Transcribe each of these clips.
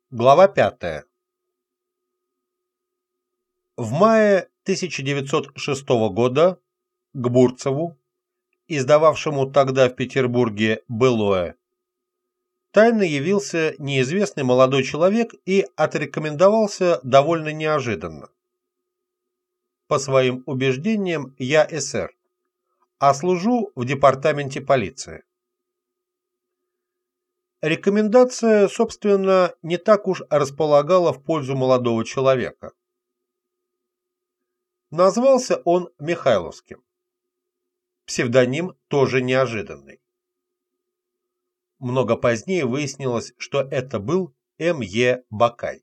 Глава 5. В мае 1906 года к Бурцеву, издававшему тогда в Петербурге «Былое», тайно явился неизвестный молодой человек и отрекомендовался довольно неожиданно. По своим убеждениям я эсер, а служу в департаменте полиции. Рекомендация, собственно, не так уж располагала в пользу молодого человека. Назвался он Михайловским. Псевдоним тоже неожиданный. Много позднее выяснилось, что это был М.Е. Бакай.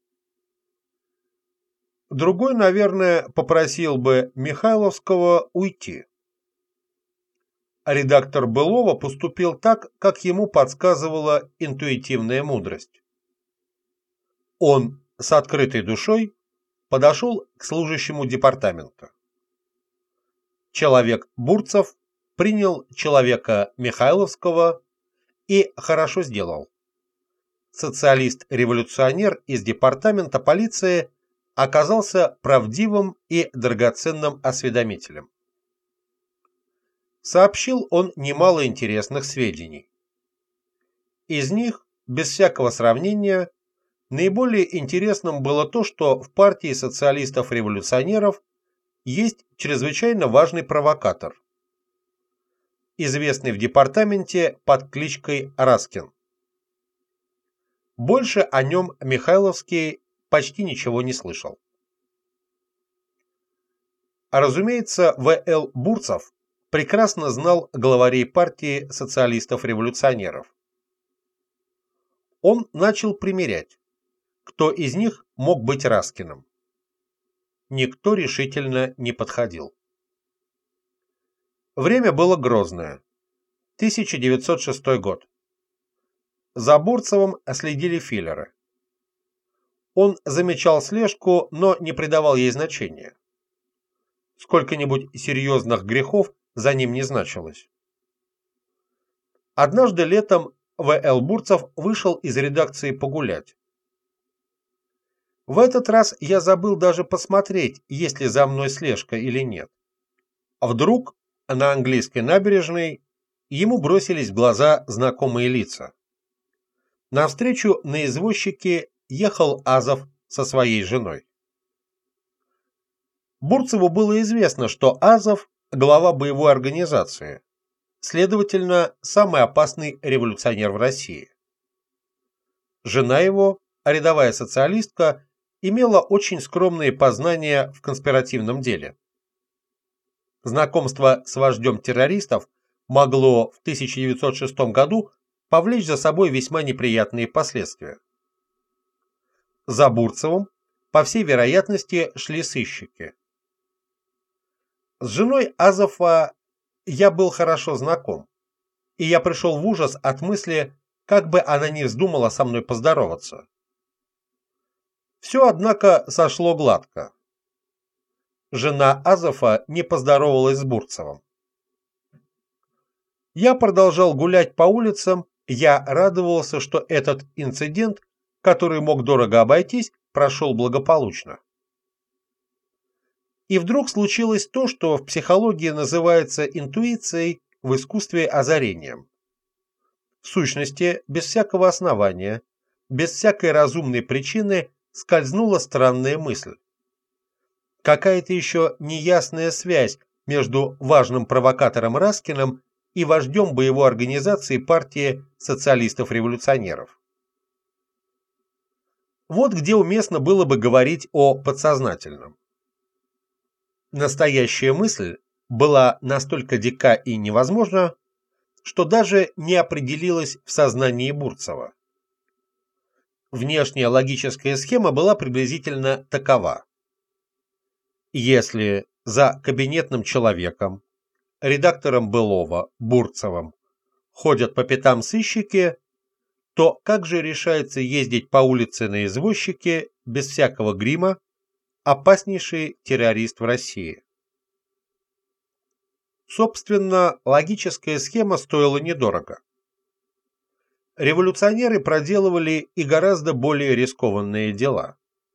Другой, наверное, попросил бы Михайловского уйти. Редактор «Былого» поступил так, как ему подсказывала интуитивная мудрость. Он с открытой душой подошел к служащему департамента. Человек Бурцев принял человека Михайловского и хорошо сделал. Социалист-революционер из департамента полиции оказался правдивым и драгоценным осведомителем. Сообщил он немало интересных сведений. Из них, без всякого сравнения, наиболее интересным было то, что в партии социалистов-революционеров есть чрезвычайно важный провокатор, известный в департаменте под кличкой Раскин. Больше о нем Михайловский почти ничего не слышал. Разумеется, В.Л. Бурцев прекрасно знал главарей партии социалистов-революционеров. Он начал примерять, кто из них мог быть Раскиным. Никто решительно не подходил. Время было грозное. 1906 год. За Бурцевым следили филлеры. Он замечал слежку, но не придавал ей значения. Сколько-нибудь серьезных грехов за ним не значилось. Однажды летом В.Л. Бурцев вышел из редакции погулять. В этот раз я забыл даже посмотреть, есть ли за мной слежка или нет. Вдруг на английской набережной ему бросились в глаза знакомые лица. Навстречу на извозчике ехал Азов со своей женой. Бурцеву было известно, что Азов – глава боевой организации, следовательно, самый опасный революционер в России. Жена его, рядовая социалистка, имела очень скромные познания в конспиративном деле. Знакомство с вождем террористов могло в 1906 году повлечь за собой весьма неприятные последствия. За Бурцевым, по всей вероятности, шли сыщики. С женой Азова я был хорошо знаком, и я пришел в ужас от мысли, как бы она ни вздумала со мной поздороваться. Все, однако, сошло гладко. Жена Азова не поздоровалась с Бурцевым. Я продолжал гулять по улицам, я радовался, что этот инцидент, который мог дорого обойтись, прошел благополучно. И вдруг случилось то, что в психологии называется интуицией, в искусстве озарением. В сущности, без всякого основания, без всякой разумной причины скользнула странная мысль. Какая-то еще неясная связь между важным провокатором Раскиным и вождем боевой организации партии социалистов-революционеров. Вот где уместно было бы говорить о подсознательном. Настоящая мысль была настолько дика и невозможна, что даже не определилась в сознании Бурцева. Внешняя логическая схема была приблизительно такова. Если за кабинетным человеком, редактором «Былого», Бурцевым, ходят по пятам сыщики, то как же решается ездить по улице на извозчике без всякого грима опаснейший террорист в России? Собственно, логическая схема стоила недорого. революционеры проделывали и гораздо более рискованные дела.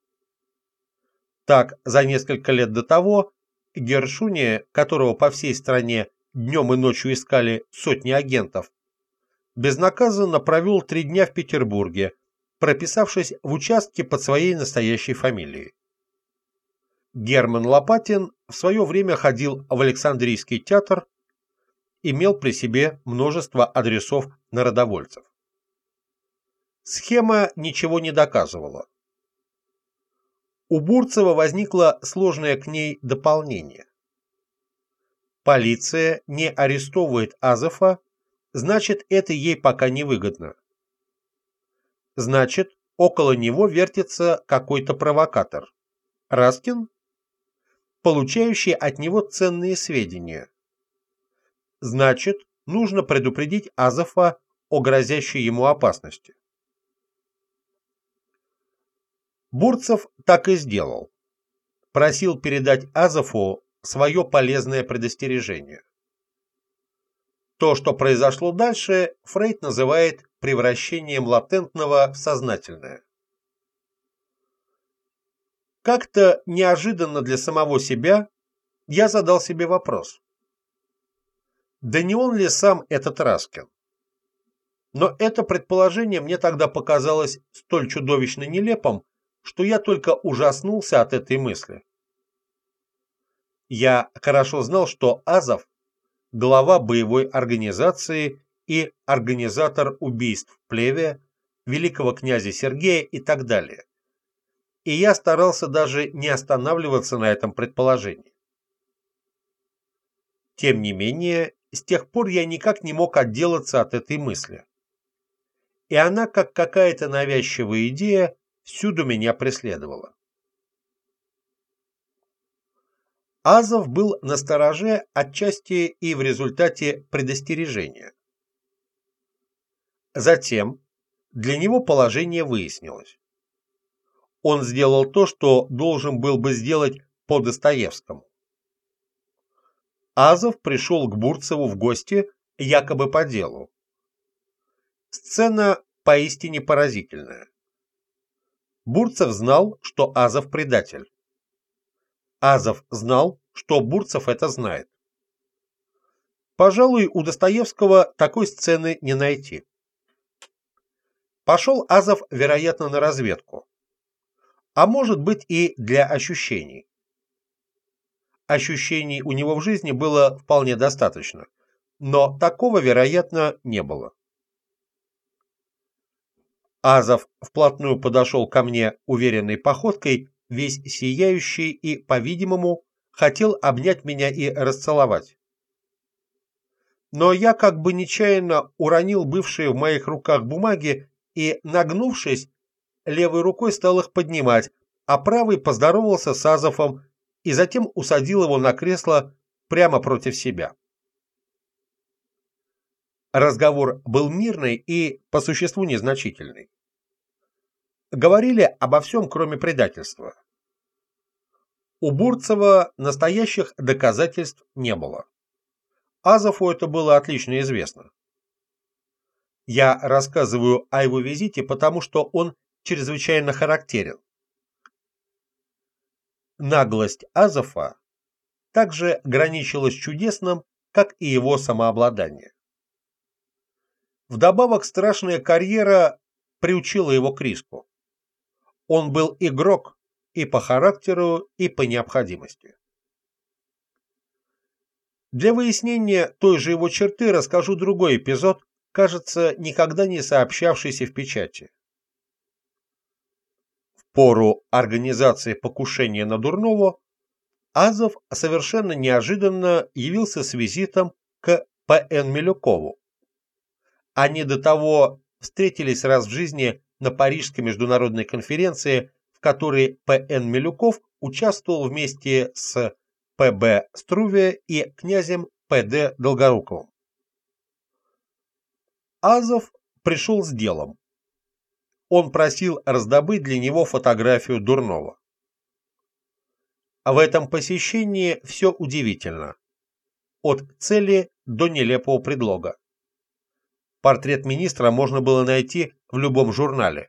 Так, за несколько лет до того Гершуни, которого по всей стране днем и ночью искали сотни агентов, безнаказанно провел 3 дня в Петербурге, прописавшись в участке под своей настоящей фамилией. Герман Лопатин в свое время ходил в Александрийский театр, имел при себе множество адресов народовольцев. Схема ничего не доказывала. У Бурцева возникло сложное к ней дополнение. Полиция не арестовывает Азова, значит, это ей пока не выгодно. Значит, около него вертится какой-то провокатор. Раскин, получающий от него ценные сведения. Значит, нужно предупредить Азова о грозящей ему опасности. Бурцев так и сделал. Просил передать Азову свое полезное предостережение. То, что произошло дальше, Фрейд называет превращением латентного в сознательное. Как-то неожиданно для самого себя я задал себе вопрос. Да не он ли сам этот Раскин? Но это предположение мне тогда показалось столь чудовищно нелепым, что я только ужаснулся от этой мысли. Я хорошо знал, что Азов – глава боевой организации и организатор убийств в Плеве, великого князя Сергея и так далее. И я старался даже не останавливаться на этом предположении. Тем не менее, с тех пор я никак не мог отделаться от этой мысли. И она, как какая-то навязчивая идея, всюду меня преследовала. Азов был настороже отчасти и в результате предостережения. Затем для него положение выяснилось. Он сделал то, что должен был бы сделать по Достоевскому. Азов пришел к Бурцеву в гости якобы по делу. Сцена поистине поразительная. Бурцев знал, что Азов предатель. Азов знал, что Бурцев это знает. Пожалуй, у Достоевского такой сцены не найти. Пошел Азов, вероятно, на разведку. А может быть и для ощущений. Ощущений у него в жизни было вполне достаточно, но такого, вероятно, не было. Азов вплотную подошел ко мне уверенной походкой, весь сияющий и, по-видимому, хотел обнять меня и расцеловать. Но я как бы нечаянно уронил бывшие в моих руках бумаги и, нагнувшись, левой рукой стал их поднимать, а правой поздоровался с Азовом и затем усадил его на кресло прямо против себя. Разговор был мирный и по существу незначительный. Говорили обо всем, кроме предательства. У Бурцева настоящих доказательств не было. Азову это было отлично известно. Я рассказываю о его визите, потому что он чрезвычайно характерен. Наглость Азова также граничила с чудесным, как и его самообладание. Вдобавок страшная карьера приучила его к риску. Он был игрок и по характеру, и по необходимости. Для выяснения той же его черты расскажу другой эпизод, кажется, никогда не сообщавшийся в печати. В пору организации покушения на Дурново Азов совершенно неожиданно явился с визитом к П.Н. Милюкову. Они до того встретились раз в жизни на Парижской международной конференции, в которой П.Н. Милюков участвовал вместе с П.Б. Струве и князем П.Д. Долгоруковым. Азов пришел с делом. Он просил раздобыть для него фотографию Дурнова. В этом посещении все удивительно. От цели до нелепого предлога. портрет министра можно было найти в любом журнале.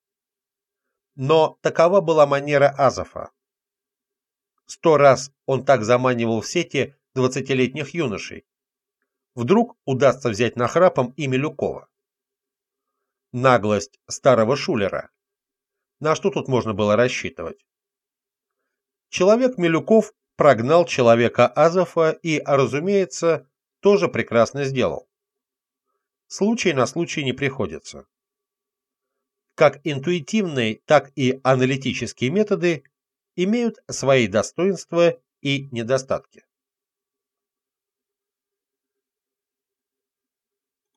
Но такова была манера Азефа. 100 раз он так заманивал в сети 20-летних юношей. Вдруг удастся взять нахрапом и Милюкова. Наглость старого шулера. На что тут можно было рассчитывать? Человек Милюков прогнал человека Азефа и, разумеется, тоже прекрасно сделал. Случай на случай не приходится. Как интуитивные, так и аналитические методы имеют свои достоинства и недостатки.